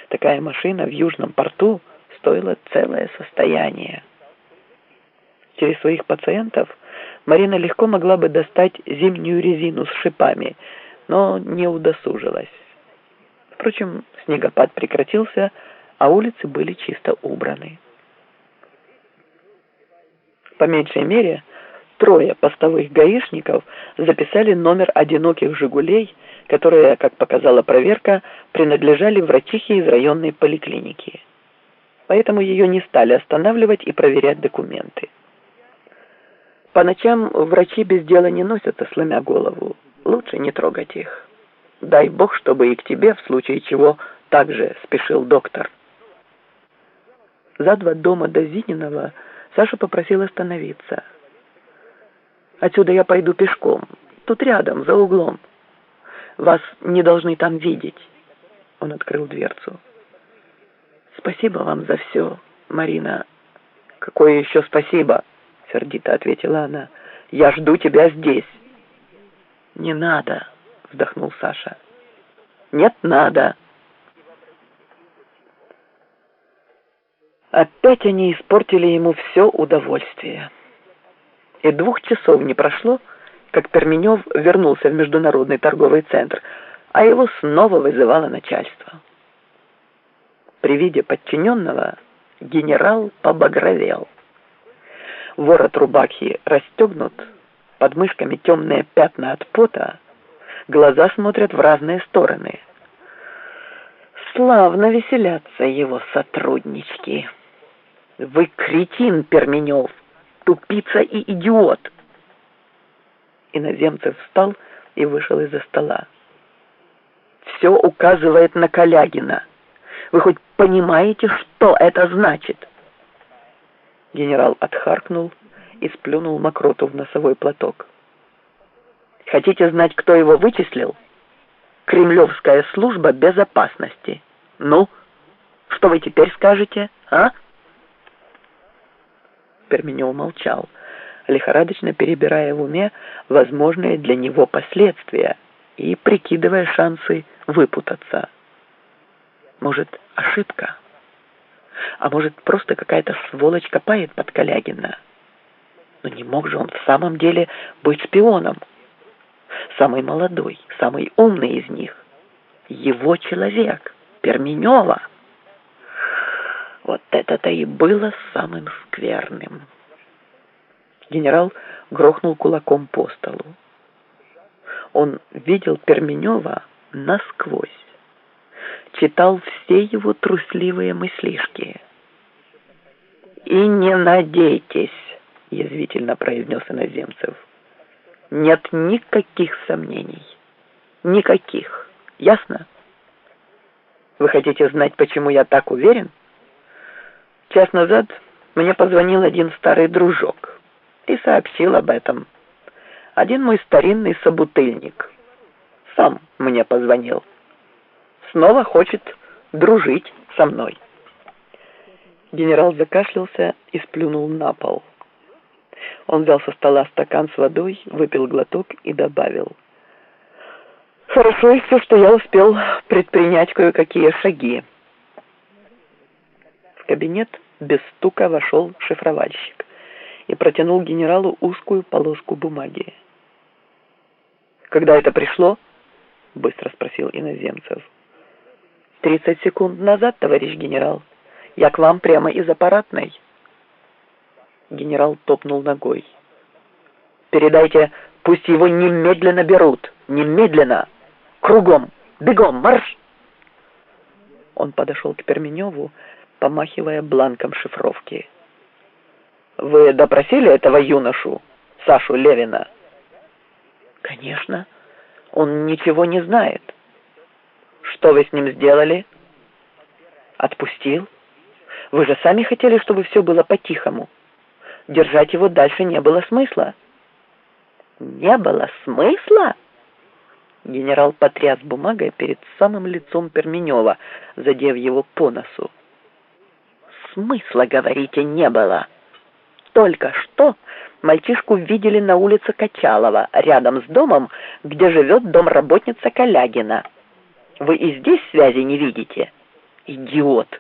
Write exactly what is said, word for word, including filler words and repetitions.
Такая машина в Южном порту стоила целое состояние. Через своих пациентов Марина легко могла бы достать зимнюю резину с шипами, но не удосужилась. Впрочем, снегопад прекратился, а улицы были чисто убраны. По меньшей мере, трое постовых гаишников записали номер одиноких «Жигулей», которые, как показала проверка, принадлежали врачихе из районной поликлиники. Поэтому ее не стали останавливать и проверять документы. По ночам врачи без дела не носятся, сломя голову. Лучше не трогать их. Дай бог, чтобы и к тебе, в случае чего, также спешил доктор. За два дома до Зининого Саша попросил остановиться. «Отсюда я пойду пешком. Тут рядом, за углом. Вас не должны там видеть». Он открыл дверцу. «Спасибо вам за все, Марина». «Какое еще спасибо?» — сердито ответила она. «Я жду тебя здесь». «Не надо», — вздохнул Саша. «Нет, надо». Опять они испортили ему все удовольствие. И двух часов не прошло, как Перменев вернулся в Международный торговый центр, а его снова вызывало начальство. При виде подчиненного генерал побагровел. Ворот рубахи расстегнут, под мышками темные пятна от пота, глаза смотрят в разные стороны. Славно веселятся его сотруднички. «Вы кретин, Перменев, тупица и идиот!» Иноземцев встал и вышел из-за стола. «Все указывает на Калягина. Вы хоть понимаете, что это значит?» Генерал отхаркнул и сплюнул мокроту в носовой платок. «Хотите знать, кто его вычислил? Кремлевская служба безопасности. Ну, что вы теперь скажете, а?» Перменев молчал, лихорадочно перебирая в уме возможные для него последствия и прикидывая шансы выпутаться. Может, ошибка? А может, просто какая-то сволочь копает под Калягина? Но не мог же он в самом деле быть шпионом. Самый молодой, самый умный из них. Его человек, Перменева. Вот это-то и было самым скверным. Генерал грохнул кулаком по столу. Он видел Перменева насквозь. Читал все его трусливые мыслишки. «И не надейтесь», — язвительно произнес иноземцев. «Нет никаких сомнений. Никаких. Ясно? Вы хотите знать, почему я так уверен? Час назад мне позвонил один старый дружок и сообщил об этом. Один мой старинный собутыльник. Сам мне позвонил. Снова хочет дружить со мной». Генерал закашлялся и сплюнул на пол. Он взял со стола стакан с водой, выпил глоток и добавил: «Хорошо еще, что я успел предпринять кое-какие шаги». В кабинет без стука вошел шифровальщик и протянул генералу узкую полоску бумаги. «Когда это пришло?» — быстро спросил иноземцев. «Тридцать секунд назад, товарищ генерал. Я к вам прямо из аппаратной». Генерал топнул ногой. «Передайте, пусть его немедленно берут. Немедленно! Кругом! Бегом! Марш!» Он подошел к Перменеву, помахивая бланком шифровки. «Вы допросили этого юношу, Сашу Левина?» «Конечно. Он ничего не знает». «Что вы с ним сделали?» «Отпустил. Вы же сами хотели, чтобы все было по-тихому. Держать его дальше не было смысла». «Не было смысла?» Генерал потряс бумагой перед самым лицом Перменева, задев его по носу. «Смысла, говорите, не было. Только что мальчишку видели на улице Качалова, рядом с домом, где живет домработница Калягина. Вы и здесь связи не видите?» «Идиот!»